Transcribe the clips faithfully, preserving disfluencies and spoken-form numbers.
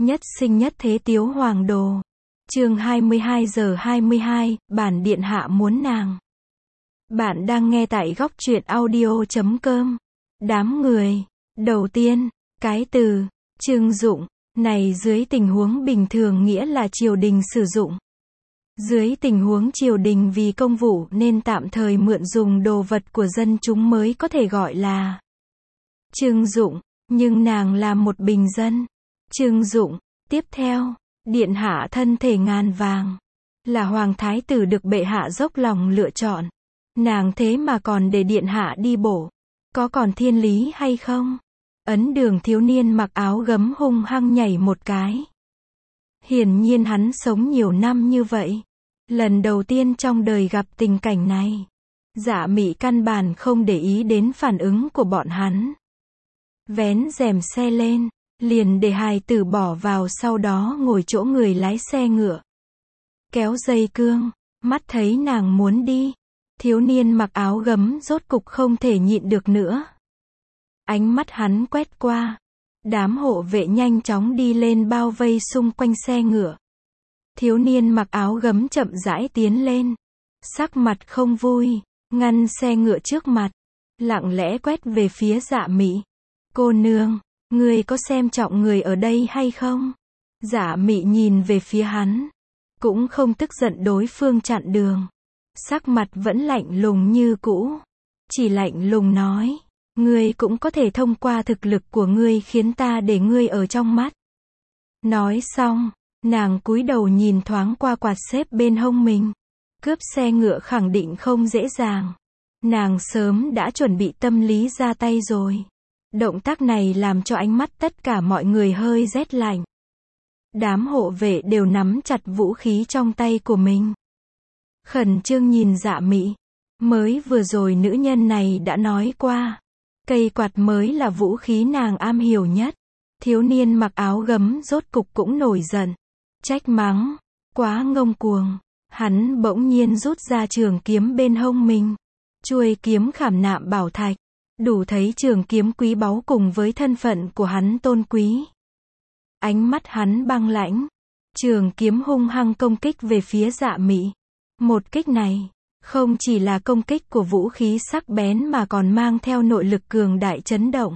Nhất sinh nhất thế tiếu hoàng đồ. Chương hai mươi hai giờ hai mươi hai, bản điện hạ muốn nàng. Bạn đang nghe tại góc truyện audio chấm com. Đám người. Đầu tiên, cái từ trưng dụng này dưới tình huống bình thường nghĩa là triều đình sử dụng. Dưới tình huống triều đình vì công vụ nên tạm thời mượn dùng đồ vật của dân chúng mới có thể gọi là trưng dụng, nhưng nàng là một bình dân. Trưng dụng. Tiếp theo, điện hạ thân thể ngàn vàng, là hoàng thái tử được bệ hạ dốc lòng lựa chọn. Nàng thế mà còn để điện hạ đi bổ, có còn thiên lý hay không? Ấn Đường thiếu niên mặc áo gấm hung hăng nhảy một cái. Hiển nhiên hắn sống nhiều năm như vậy, lần đầu tiên trong đời gặp tình cảnh này. Dạ Mị căn bản không để ý đến phản ứng của bọn hắn. Vén rèm xe lên, liền để hài tử bỏ vào, sau đó ngồi chỗ người lái xe ngựa. Kéo dây cương, mắt thấy nàng muốn đi. Thiếu niên mặc áo gấm rốt cục không thể nhịn được nữa. Ánh mắt hắn quét qua. Đám hộ vệ nhanh chóng đi lên bao vây xung quanh xe ngựa. Thiếu niên mặc áo gấm chậm rãi tiến lên. Sắc mặt không vui, ngăn xe ngựa trước mặt. Lặng lẽ quét về phía Dạ Mị. Cô nương, người có xem trọng người ở đây hay không? Dạ Mị nhìn về phía hắn. Cũng không tức giận đối phương chặn đường. Sắc mặt vẫn lạnh lùng như cũ. Chỉ lạnh lùng nói. Ngươi cũng có thể thông qua thực lực của ngươi khiến ta để ngươi ở trong mắt. Nói xong, nàng cúi đầu nhìn thoáng qua quạt xếp bên hông mình. Cướp xe ngựa khẳng định không dễ dàng. Nàng sớm đã chuẩn bị tâm lý ra tay rồi. Động tác này làm cho ánh mắt tất cả mọi người hơi rét lạnh. Đám hộ vệ đều nắm chặt vũ khí trong tay của mình. Khẩn trương nhìn Dạ Mị. Mới vừa rồi nữ nhân này đã nói qua. Cây quạt mới là vũ khí nàng am hiểu nhất. Thiếu niên mặc áo gấm rốt cục cũng nổi giận. Trách mắng. Quá ngông cuồng. Hắn bỗng nhiên rút ra trường kiếm bên hông mình. Chuôi kiếm khảm nạm bảo thạch. Đủ thấy trường kiếm quý báu cùng với thân phận của hắn tôn quý. Ánh mắt hắn băng lãnh. Trường kiếm hung hăng công kích về phía Dạ Mị. Một kích này, không chỉ là công kích của vũ khí sắc bén mà còn mang theo nội lực cường đại chấn động.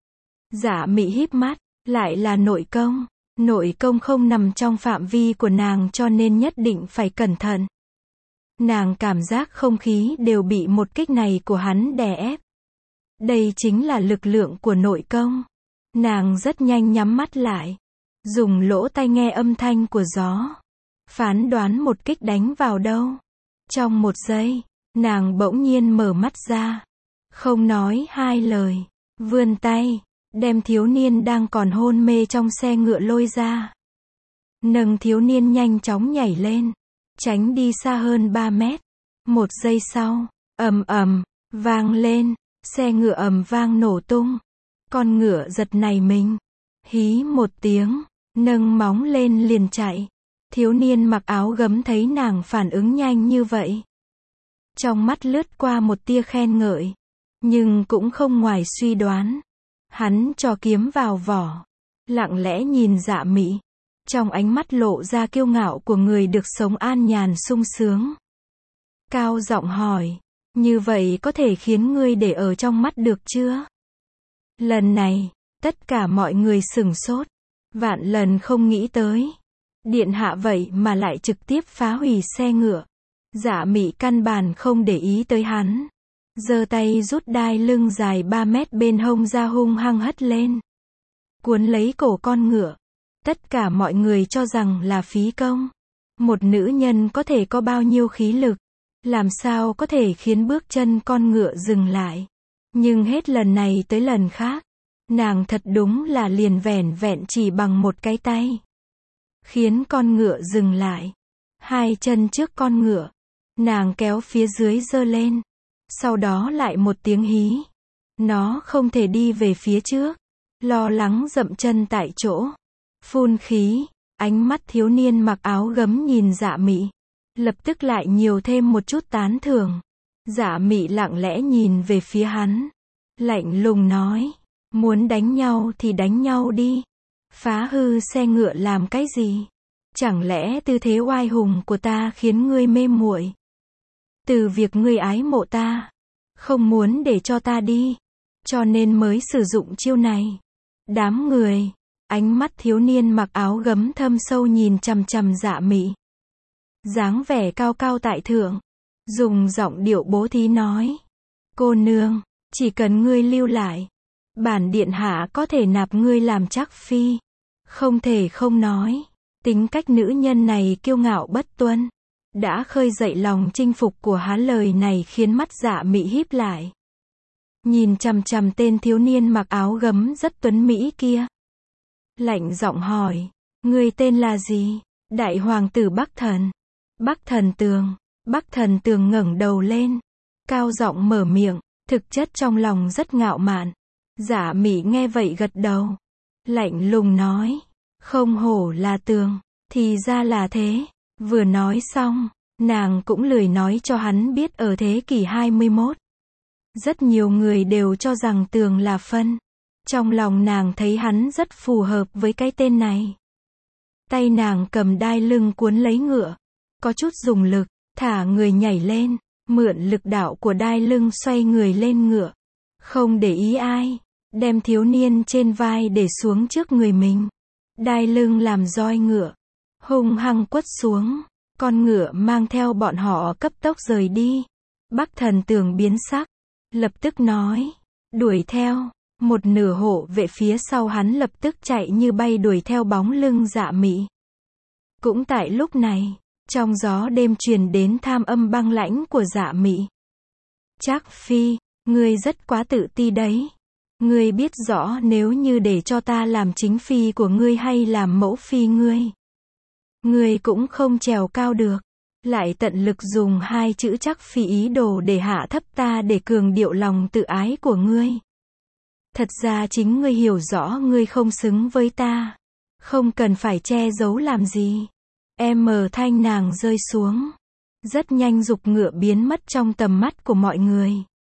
Dạ Mị híp mắt, lại là nội công. Nội công không nằm trong phạm vi của nàng cho nên nhất định phải cẩn thận. Nàng cảm giác không khí đều bị một kích này của hắn đè ép. Đây chính là lực lượng của nội công. Nàng rất nhanh nhắm mắt lại. Dùng lỗ tai nghe âm thanh của gió. Phán đoán một kích đánh vào đâu. Trong một giây, nàng bỗng nhiên mở mắt ra. Không nói hai lời. Vươn tay, đem thiếu niên đang còn hôn mê trong xe ngựa lôi ra. Nâng thiếu niên nhanh chóng nhảy lên. Tránh đi xa hơn ba mét. Một giây sau, ầm ầm, vang lên. Xe ngựa ầm vang nổ tung. Con ngựa giật nảy mình. Hí một tiếng, nâng móng lên liền chạy. Thiếu niên mặc áo gấm thấy nàng phản ứng nhanh như vậy. Trong mắt lướt qua một tia khen ngợi. Nhưng cũng không ngoài suy đoán. Hắn cho kiếm vào vỏ. Lặng lẽ nhìn Dạ Mị. Trong ánh mắt lộ ra kiêu ngạo của người được sống an nhàn sung sướng. Cao giọng hỏi. Như vậy có thể khiến ngươi để ở trong mắt được chưa? Lần này, tất cả mọi người sửng sốt. Vạn lần không nghĩ tới. Điện hạ vậy mà lại trực tiếp phá hủy xe ngựa. Dạ Mị căn bản không để ý tới hắn. Giơ tay rút đai lưng dài ba mét bên hông ra hung hăng hất lên. Cuốn lấy cổ con ngựa. Tất cả mọi người cho rằng là phí công. Một nữ nhân có thể có bao nhiêu khí lực. Làm sao có thể khiến bước chân con ngựa dừng lại. Nhưng hết lần này tới lần khác. Nàng thật đúng là liền vẻn vẹn chỉ bằng một cái tay. Khiến con ngựa dừng lại. Hai chân trước con ngựa. Nàng kéo phía dưới giơ lên. Sau đó lại một tiếng hí. Nó không thể đi về phía trước. Lo lắng dậm chân tại chỗ. Phun khí. Ánh mắt thiếu niên mặc áo gấm nhìn Dạ Mị. Lập tức lại nhiều thêm một chút tán thưởng. Dạ Mị lặng lẽ nhìn về phía hắn. Lạnh lùng nói. Muốn đánh nhau thì đánh nhau đi. Phá hư xe ngựa làm cái gì? Chẳng lẽ tư thế oai hùng của ta khiến ngươi mê muội? Từ việc ngươi ái mộ ta, không muốn để cho ta đi, cho nên mới sử dụng chiêu này. Đám người, ánh mắt thiếu niên mặc áo gấm thâm sâu nhìn chằm chằm Dạ Mị. Dáng vẻ cao cao tại thượng, dùng giọng điệu bố thí nói. Cô nương, chỉ cần ngươi lưu lại, bản điện hạ có thể nạp ngươi làm trác phi. Không thể không nói, tính cách nữ nhân này kiêu ngạo bất tuân, đã khơi dậy lòng chinh phục của hắn. Lời này khiến mắt Dạ Mị híp lại, nhìn chằm chằm tên thiếu niên mặc áo gấm rất tuấn mỹ kia. Lạnh giọng hỏi, ngươi tên là gì? Đại hoàng tử Bắc Thần. Bắc Thần Tường. Bắc Thần Tường ngẩng đầu lên, cao giọng mở miệng, thực chất trong lòng rất ngạo mạn. Dạ Mị nghe vậy gật đầu, lạnh lùng nói, không hổ là Tường, thì ra là thế. Vừa nói xong, nàng cũng lười nói cho hắn biết ở thế kỷ hai mươi mốt, rất nhiều người đều cho rằng Tường là Phân. Trong lòng nàng thấy hắn rất phù hợp với cái tên này. Tay nàng cầm đai lưng cuốn lấy ngựa, có chút dùng lực, thả người nhảy lên, mượn lực đạo của đai lưng xoay người lên ngựa. Không để ý ai, đem thiếu niên trên vai để xuống trước người mình. Đai lưng làm roi ngựa, hung hăng quất xuống, con ngựa mang theo bọn họ cấp tốc rời đi. Bắc Thần Tường biến sắc, lập tức nói, đuổi theo. Một nửa hộ vệ phía sau hắn lập tức chạy như bay đuổi theo bóng lưng Dạ Mị. Cũng tại lúc này, trong gió đêm truyền đến tham âm băng lãnh của Dạ Mị. Trác phi, ngươi rất quá tự ti đấy. Ngươi biết rõ nếu như để cho ta làm chính phi của ngươi hay làm mẫu phi ngươi, ngươi cũng không trèo cao được. Lại tận lực dùng hai chữ Trác phi ý đồ để hạ thấp ta để cường điệu lòng tự ái của ngươi. Thật ra chính ngươi hiểu rõ ngươi không xứng với ta, không cần phải che giấu làm gì. Em mờ thanh nàng rơi xuống, rất nhanh giục ngựa biến mất trong tầm mắt của mọi người.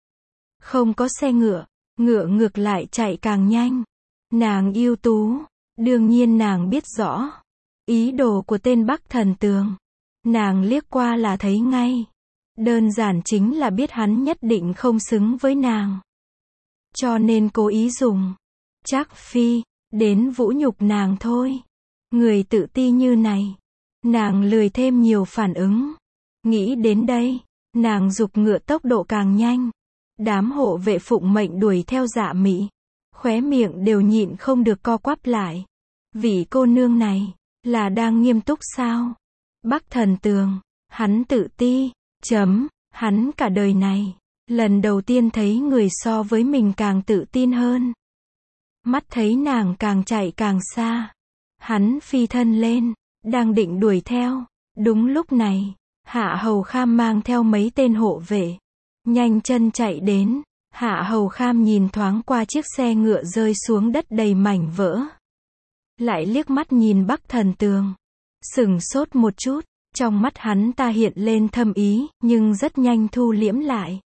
Không có xe ngựa, ngựa ngược lại chạy càng nhanh. Nàng ưu tú, đương nhiên nàng biết rõ ý đồ của tên Bắc Thần Tường. Nàng liếc qua là thấy ngay, đơn giản chính là biết hắn nhất định không xứng với nàng, cho nên cố ý dùng Trác phi đến vũ nhục nàng thôi. Người tự ti như này, nàng lười thêm nhiều phản ứng. Nghĩ đến đây, nàng giục ngựa tốc độ càng nhanh. Đám hộ vệ phụng mệnh đuổi theo Dạ Mị, khóe miệng đều nhịn không được co quắp lại. Vị cô nương này, là đang nghiêm túc sao? Bắc Thần Tường, hắn tự ti, chấm, hắn cả đời này, lần đầu tiên thấy người so với mình càng tự tin hơn. Mắt thấy nàng càng chạy càng xa, hắn phi thân lên, đang định đuổi theo. Đúng lúc này, Hạ Hầu Kham mang theo mấy tên hộ vệ, nhanh chân chạy đến. Hạ Hầu Kham nhìn thoáng qua chiếc xe ngựa rơi xuống đất đầy mảnh vỡ, lại liếc mắt nhìn Bắc Thần Tường, sửng sốt một chút. Trong mắt hắn ta hiện lên thâm ý, nhưng rất nhanh thu liễm lại.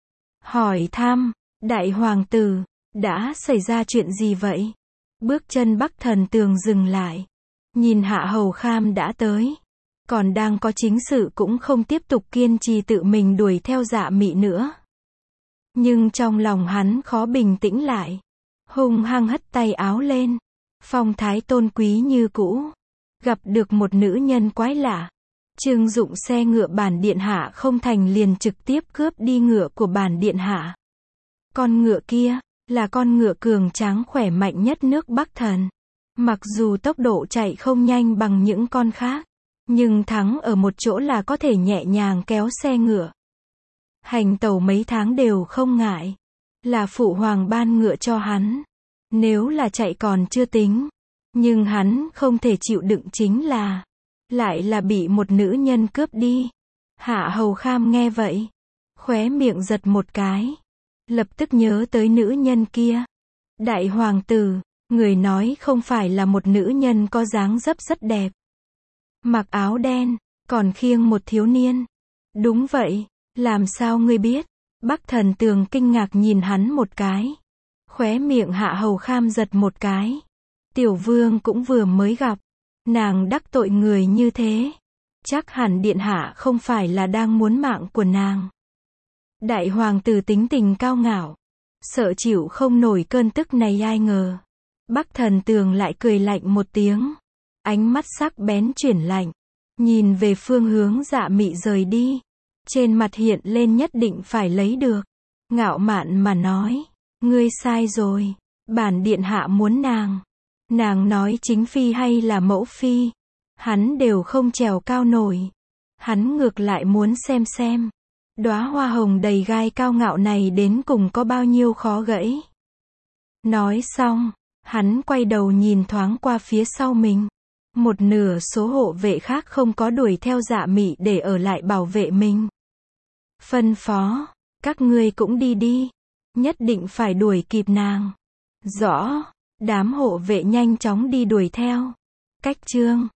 Hỏi thăm, đại hoàng tử, đã xảy ra chuyện gì vậy? Bước chân Bắc Thần Tường dừng lại, nhìn Hạ Hầu Kham đã tới, còn đang có chính sự cũng không tiếp tục kiên trì tự mình đuổi theo Dạ Mị nữa. Nhưng trong lòng hắn khó bình tĩnh lại, hung hăng hất tay áo lên, phong thái tôn quý như cũ. Gặp được một nữ nhân quái lạ, trưng dụng xe ngựa bản điện hạ không thành liền trực tiếp cướp đi ngựa của bản điện hạ. Con ngựa kia, là con ngựa cường tráng khỏe mạnh nhất nước Bắc Thần. Mặc dù tốc độ chạy không nhanh bằng những con khác, nhưng thắng ở một chỗ là có thể nhẹ nhàng kéo xe ngựa. Hành tẩu mấy tháng đều không ngại. Là phụ hoàng ban ngựa cho hắn. Nếu là chạy còn chưa tính, nhưng hắn không thể chịu đựng chính là lại là bị một nữ nhân cướp đi. Hạ Hầu Kham nghe vậy, khóe miệng giật một cái, lập tức nhớ tới nữ nhân kia. Đại hoàng tử, người nói không phải là một nữ nhân có dáng dấp rất đẹp, mặc áo đen, còn khiêng một thiếu niên. Đúng vậy, làm sao ngươi biết? Bắc Thần Tường kinh ngạc nhìn hắn một cái, khóe miệng Hạ Hầu Kham giật một cái. Tiểu vương cũng vừa mới gặp. Nàng đắc tội người như thế. Chắc hẳn điện hạ không phải là đang muốn mạng của nàng. Đại hoàng tử tính tình cao ngạo. Sợ chịu không nổi cơn tức này ai ngờ. Bắc Thần Tường lại cười lạnh một tiếng. Ánh mắt sắc bén chuyển lạnh. Nhìn về phương hướng Dạ Mị rời đi. Trên mặt hiện lên nhất định phải lấy được. Ngạo mạn mà nói. Ngươi sai rồi. Bản điện hạ muốn nàng. Nàng nói chính phi hay là mẫu phi. Hắn đều không trèo cao nổi. Hắn ngược lại muốn xem xem. Đóa hoa hồng đầy gai cao ngạo này đến cùng có bao nhiêu khó gãy. Nói xong, hắn quay đầu nhìn thoáng qua phía sau mình. Một nửa số hộ vệ khác không có đuổi theo Dạ Mị để ở lại bảo vệ mình. Phân phó, các ngươi cũng đi đi. Nhất định phải đuổi kịp nàng. Rõ, đám hộ vệ nhanh chóng đi đuổi theo. Cách chương